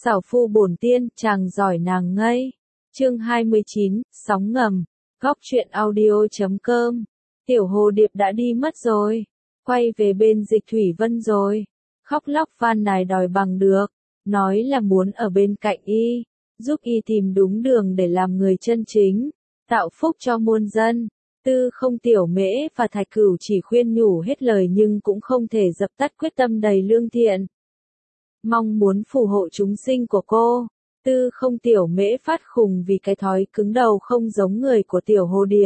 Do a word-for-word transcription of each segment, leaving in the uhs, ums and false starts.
Xảo phu bổn tiên, chàng giỏi nàng ngây. Chương hai mươi chín, sóng ngầm. Góc truyện audio chấm com. Tiểu Hồ Điệp đã đi mất rồi. Quay về bên Dịch Thủy Vân rồi. Khóc lóc van nài đòi bằng được. Nói là muốn ở bên cạnh y. Giúp y tìm đúng đường để làm người chân chính. Tạo phúc cho muôn dân. Tư Không Tiểu Mễ và Thạch Cửu chỉ khuyên nhủ hết lời nhưng cũng không thể dập tắt quyết tâm đầy lương thiện. Mong muốn phù hộ chúng sinh của cô. Tư Không Tiểu Mễ phát khùng vì cái thói cứng đầu không giống người của Tiểu Hồ Điệp.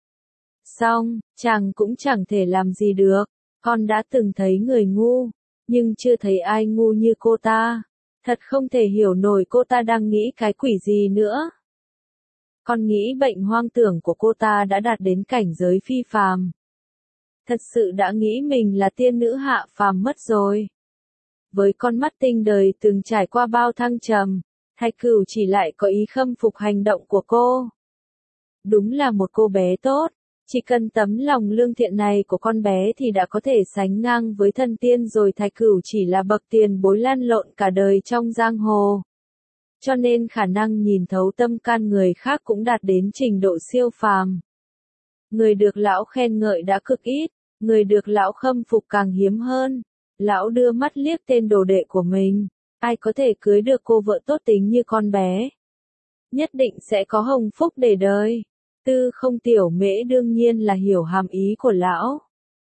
Xong, chàng cũng chẳng thể làm gì được. Con đã từng thấy người ngu, nhưng chưa thấy ai ngu như cô ta. Thật không thể hiểu nổi cô ta đang nghĩ cái quỷ gì nữa. Con nghĩ bệnh hoang tưởng của cô ta đã đạt đến cảnh giới phi phàm. Thật sự đã nghĩ mình là tiên nữ hạ phàm mất rồi. Với con mắt tinh đời từng trải qua bao thăng trầm, Thạch Cửu chỉ lại có ý khâm phục hành động của cô. Đúng là một cô bé tốt, chỉ cần tấm lòng lương thiện này của con bé thì đã có thể sánh ngang với thần tiên rồi. Thạch Cửu chỉ là bậc tiền bối lăn lộn cả đời trong giang hồ. Cho nên khả năng nhìn thấu tâm can người khác cũng đạt đến trình độ siêu phàm. Người được lão khen ngợi đã cực ít, người được lão khâm phục càng hiếm hơn. Lão đưa mắt liếc tên đồ đệ của mình. Ai có thể cưới được cô vợ tốt tính như con bé? Nhất định sẽ có hồng phúc để đời. Tư Không Tiểu Mễ đương nhiên là hiểu hàm ý của lão.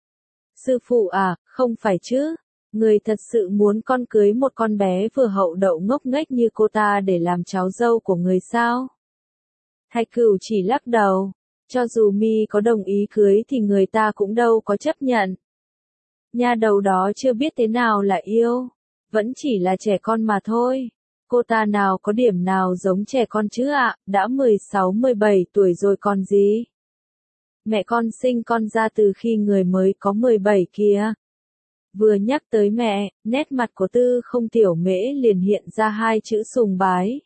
Sư phụ à, không phải chứ? Người thật sự muốn con cưới một con bé vừa hậu đậu ngốc nghếch như cô ta để làm cháu dâu của người sao? Thạch Cửu chỉ lắc đầu. Cho dù mi có đồng ý cưới thì người ta cũng đâu có chấp nhận. Nha đầu đó chưa biết thế nào là yêu. Vẫn chỉ là trẻ con mà thôi. Cô ta nào có điểm nào giống trẻ con chứ ạ, đã mười sáu mười bảy tuổi rồi còn gì. Mẹ con sinh con ra từ khi người mới có mười bảy kìa. Vừa nhắc tới mẹ, nét mặt của Tư Không Tiểu Mễ liền hiện ra hai chữ sùng bái.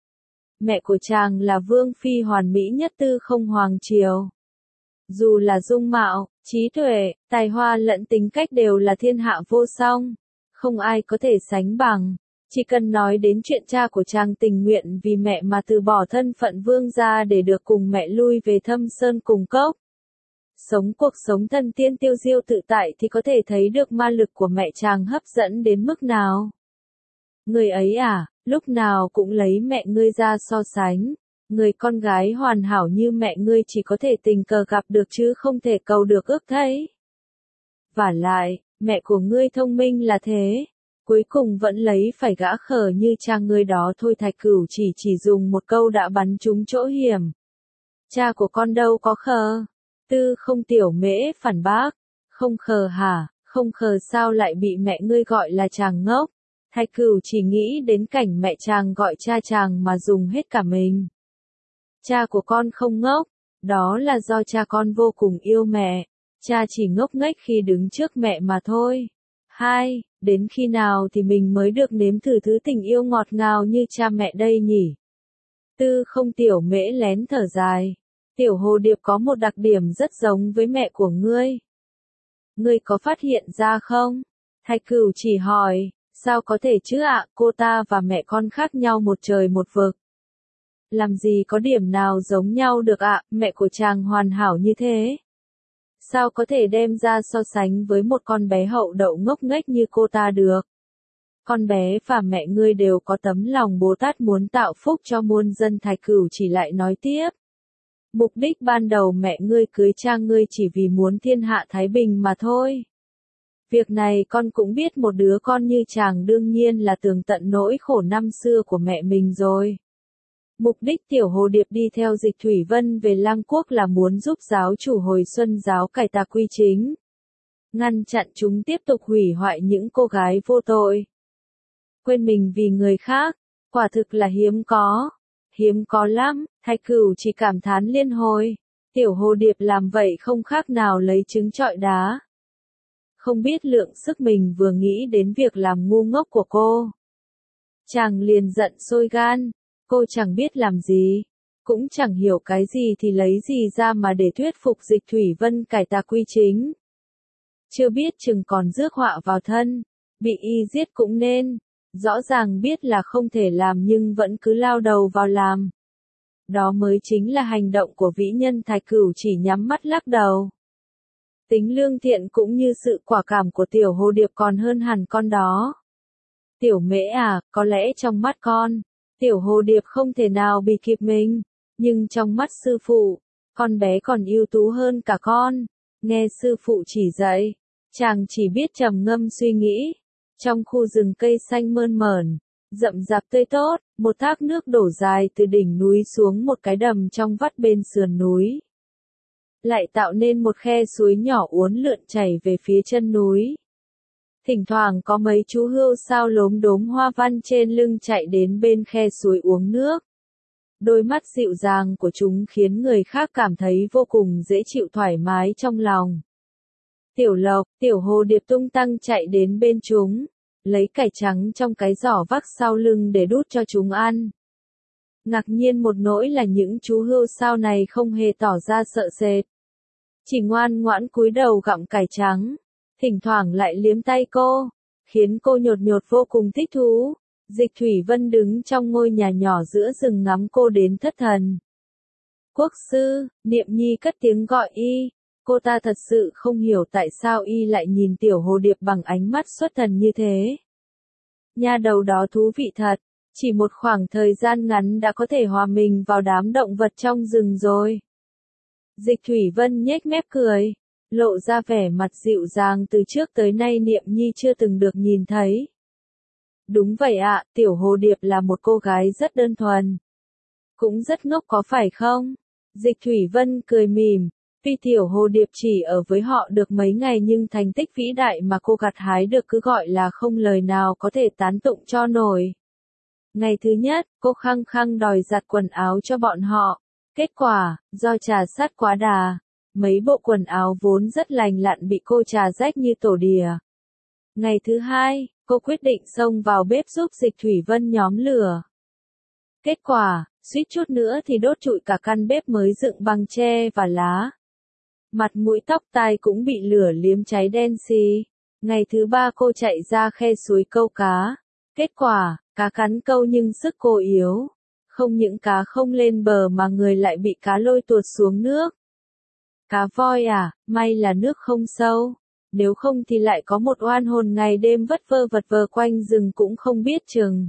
Mẹ của chàng là vương phi hoàn mỹ nhất Tư Không Hoàng Triều. Dù là dung mạo, trí tuệ, tài hoa lẫn tính cách đều là thiên hạ vô song. Không ai có thể sánh bằng. Chỉ cần nói đến chuyện cha của chàng tình nguyện vì mẹ mà từ bỏ thân phận vương gia để được cùng mẹ lui về Thâm Sơn cùng cốc. Sống cuộc sống thân tiên tiêu diêu tự tại thì có thể thấy được ma lực của mẹ chàng hấp dẫn đến mức nào. Người ấy à, lúc nào cũng lấy mẹ ngươi ra so sánh. Người con gái hoàn hảo như mẹ ngươi chỉ có thể tình cờ gặp được chứ không thể cầu được ước thấy. Vả lại, mẹ của ngươi thông minh là thế. Cuối cùng vẫn lấy phải gã khờ như cha ngươi đó thôi. Thạch Cửu chỉ chỉ dùng một câu đã bắn trúng chỗ hiểm. Cha của con đâu có khờ. Tư Không Tiểu Mễ phản bác. Không khờ hả, không khờ sao lại bị mẹ ngươi gọi là chàng ngốc. Thạch Cửu chỉ nghĩ đến cảnh mẹ chàng gọi cha chàng mà dùng hết cả mình. Cha của con không ngốc, đó là do cha con vô cùng yêu mẹ. Cha chỉ ngốc nghếch khi đứng trước mẹ mà thôi. Hai, đến khi nào thì mình mới được nếm thử thứ tình yêu ngọt ngào như cha mẹ đây nhỉ? Tư Không Tiểu Mễ lén thở dài. Tiểu Hồ Điệp có một đặc điểm rất giống với mẹ của ngươi. Ngươi có phát hiện ra không? Thạch Cửu chỉ hỏi, sao có thể chứ ạ, cô ta và mẹ con khác nhau một trời một vực. Làm gì có điểm nào giống nhau được ạ, mẹ của chàng hoàn hảo như thế. Sao có thể đem ra so sánh với một con bé hậu đậu ngốc nghếch như cô ta được. Con bé và mẹ ngươi đều có tấm lòng Bồ Tát muốn tạo phúc cho muôn dân. Thạch Cửu chỉ lại nói tiếp. Mục đích ban đầu mẹ ngươi cưới cha ngươi chỉ vì muốn thiên hạ thái bình mà thôi. Việc này con cũng biết, một đứa con như chàng đương nhiên là tường tận nỗi khổ năm xưa của mẹ mình rồi. Mục đích Tiểu Hồ Điệp đi theo Dịch Thủy Vân về Lăng Quốc là muốn giúp giáo chủ Hồi Xuân giáo cải tà quy chính. Ngăn chặn chúng tiếp tục hủy hoại những cô gái vô tội. Quên mình vì người khác, quả thực là hiếm có. Hiếm có lắm, Thạch Cửu chỉ cảm thán liên hồi. Tiểu Hồ Điệp làm vậy không khác nào lấy trứng trọi đá. Không biết lượng sức mình vừa nghĩ đến việc làm ngu ngốc của cô. Chàng liền giận sôi gan. Cô chẳng biết làm gì, cũng chẳng hiểu cái gì thì lấy gì ra mà để thuyết phục Dịch Thủy Vân cải tà quy chính. Chưa biết chừng còn rước họa vào thân, bị y giết cũng nên. Rõ ràng biết là không thể làm nhưng vẫn cứ lao đầu vào làm. Đó mới chính là hành động của vĩ nhân Thái Cửu, chỉ nhắm mắt lắc đầu. Tính lương thiện cũng như sự quả cảm của tiểu hồ điệp còn hơn hẳn con đó. Tiểu mễ à, có lẽ trong mắt con, tiểu hồ điệp không thể nào bị kịp mình, nhưng trong mắt sư phụ, con bé còn ưu tú hơn cả con. Nghe sư phụ chỉ dạy, chàng chỉ biết trầm ngâm suy nghĩ. Trong khu rừng cây xanh mơn mởn, rậm rạp tươi tốt, một thác nước đổ dài từ đỉnh núi xuống một cái đầm trong vắt bên sườn núi. Lại tạo nên một khe suối nhỏ uốn lượn chảy về phía chân núi. Thỉnh thoảng có mấy chú hươu sao lốm đốm hoa văn trên lưng chạy đến bên khe suối uống nước. Đôi mắt dịu dàng của chúng khiến người khác cảm thấy vô cùng dễ chịu, thoải mái trong lòng. Tiểu Lộc, tiểu hồ điệp tung tăng chạy đến bên chúng, lấy cải trắng trong cái giỏ vác sau lưng để đút cho chúng ăn. Ngạc nhiên một nỗi là những chú hươu sao này không hề tỏ ra sợ sệt. Chỉ ngoan ngoãn cúi đầu gặm cải trắng, thỉnh thoảng lại liếm tay cô, khiến cô nhột nhột vô cùng thích thú. Dịch Thủy Vân đứng trong ngôi nhà nhỏ giữa rừng ngắm cô đến thất thần. Quốc sư, Niệm Nhi cất tiếng gọi y, cô ta thật sự không hiểu tại sao y lại nhìn tiểu hồ điệp bằng ánh mắt xuất thần như thế. Nha đầu đó thú vị thật, chỉ một khoảng thời gian ngắn đã có thể hòa mình vào đám động vật trong rừng rồi. Dịch Thủy Vân nhếch mép cười, lộ ra vẻ mặt dịu dàng từ trước tới nay Niệm Nhi chưa từng được nhìn thấy. Đúng vậy ạ, tiểu hồ điệp là một cô gái rất đơn thuần. Cũng rất ngốc có phải không? Dịch Thủy Vân cười mỉm, tuy tiểu hồ điệp chỉ ở với họ được mấy ngày nhưng thành tích vĩ đại mà cô gặt hái được cứ gọi là không lời nào có thể tán tụng cho nổi. Ngày thứ nhất, cô khăng khăng đòi giặt quần áo cho bọn họ. Kết quả, do trà sát quá đà, mấy bộ quần áo vốn rất lành lặn bị cô trà rách như tổ đìa. Ngày thứ hai, cô quyết định xông vào bếp giúp Dịch Thủy Vân nhóm lửa. Kết quả, suýt chút nữa thì đốt trụi cả căn bếp mới dựng bằng tre và lá. Mặt mũi tóc tai cũng bị lửa liếm cháy đen xì. Ngày thứ ba cô chạy ra khe suối câu cá. Kết quả, cá cắn câu nhưng sức cô yếu. Không những cá không lên bờ mà người lại bị cá lôi tuột xuống nước. Cá voi à, may là nước không sâu. Nếu không thì lại có một oan hồn ngày đêm vất vơ vật vờ quanh rừng cũng không biết chừng.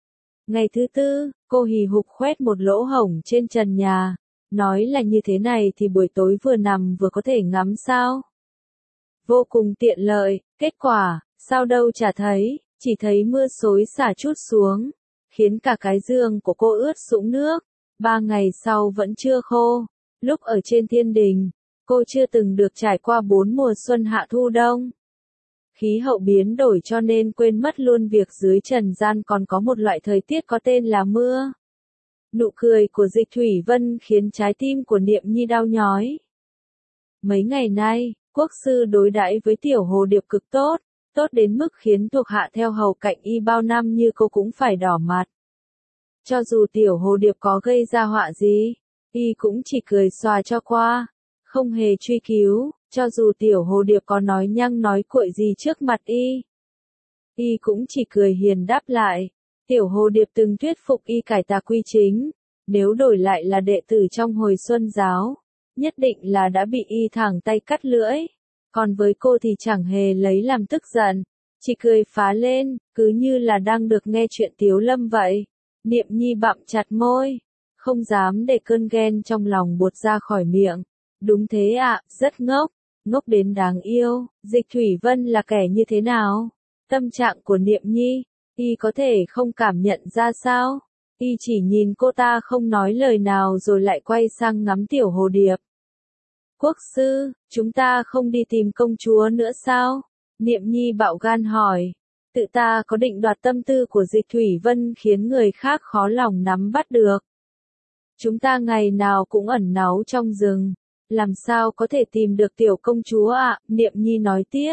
Ngày thứ tư, cô hì hục khoét một lỗ hổng trên trần nhà. Nói là như thế này thì buổi tối vừa nằm vừa có thể ngắm sao. Vô cùng tiện lợi, kết quả, sao đâu chả thấy, chỉ thấy mưa xối xả chút xuống, khiến cả cái giường của cô ướt sũng nước. Ba ngày sau vẫn chưa khô. Lúc ở trên thiên đình, cô chưa từng được trải qua bốn mùa xuân hạ thu đông. Khí hậu biến đổi cho nên quên mất luôn việc dưới trần gian còn có một loại thời tiết có tên là mưa. Nụ cười của Dịch Thủy Vân khiến trái tim của Niệm Nhi đau nhói. Mấy ngày nay, quốc sư đối đãi với tiểu hồ điệp cực tốt, tốt đến mức khiến thuộc hạ theo hầu cạnh y bao năm như cô cũng phải đỏ mặt. Cho dù tiểu hồ điệp có gây ra họa gì, y cũng chỉ cười xòa cho qua, không hề truy cứu. Cho dù tiểu hồ điệp có nói nhăng nói cuội gì trước mặt y, y cũng chỉ cười hiền đáp lại. Tiểu hồ điệp từng thuyết phục y cải tà quy chính, nếu đổi lại là đệ tử trong hồi xuân giáo, nhất định là đã bị y thẳng tay cắt lưỡi. Còn với cô thì chẳng hề lấy làm tức giận, chỉ cười phá lên, cứ như là đang được nghe chuyện Tiếu Lâm vậy. Niệm Nhi bặm chặt môi, không dám để cơn ghen trong lòng buột ra khỏi miệng. Đúng thế ạ, à, rất ngốc, ngốc đến đáng yêu. Dịch Thủy Vân là kẻ như thế nào? Tâm trạng của Niệm Nhi, y có thể không cảm nhận ra sao? Y chỉ nhìn cô ta không nói lời nào rồi lại quay sang ngắm tiểu hồ điệp. Quốc sư, chúng ta không đi tìm công chúa nữa sao? Niệm Nhi bạo gan hỏi. Tự ta có định đoạt tâm tư của Dịch Thủy Vân khiến người khác khó lòng nắm bắt được. Chúng ta ngày nào cũng ẩn náu trong rừng, làm sao có thể tìm được tiểu công chúa ạ? À? Niệm Nhi nói tiếp.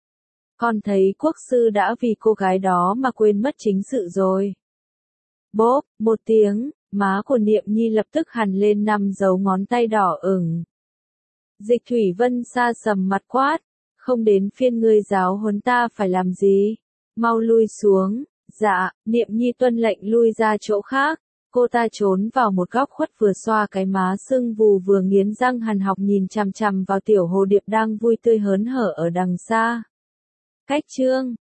Con thấy quốc sư đã vì cô gái đó mà quên mất chính sự rồi. Bốp, một tiếng, má của Niệm Nhi lập tức hằn lên năm dấu ngón tay đỏ ửng. Dịch Thủy Vân sa sầm mặt quát, không đến phiên ngươi giáo huấn ta phải làm gì, mau lui xuống. Dạ, Niệm Nhi tuân lệnh lui ra chỗ khác. Cô ta trốn vào một góc khuất vừa xoa cái má sưng vù vừa nghiến răng hằn học nhìn chằm chằm vào tiểu hồ điệp đang vui tươi hớn hở ở đằng xa. Cách chương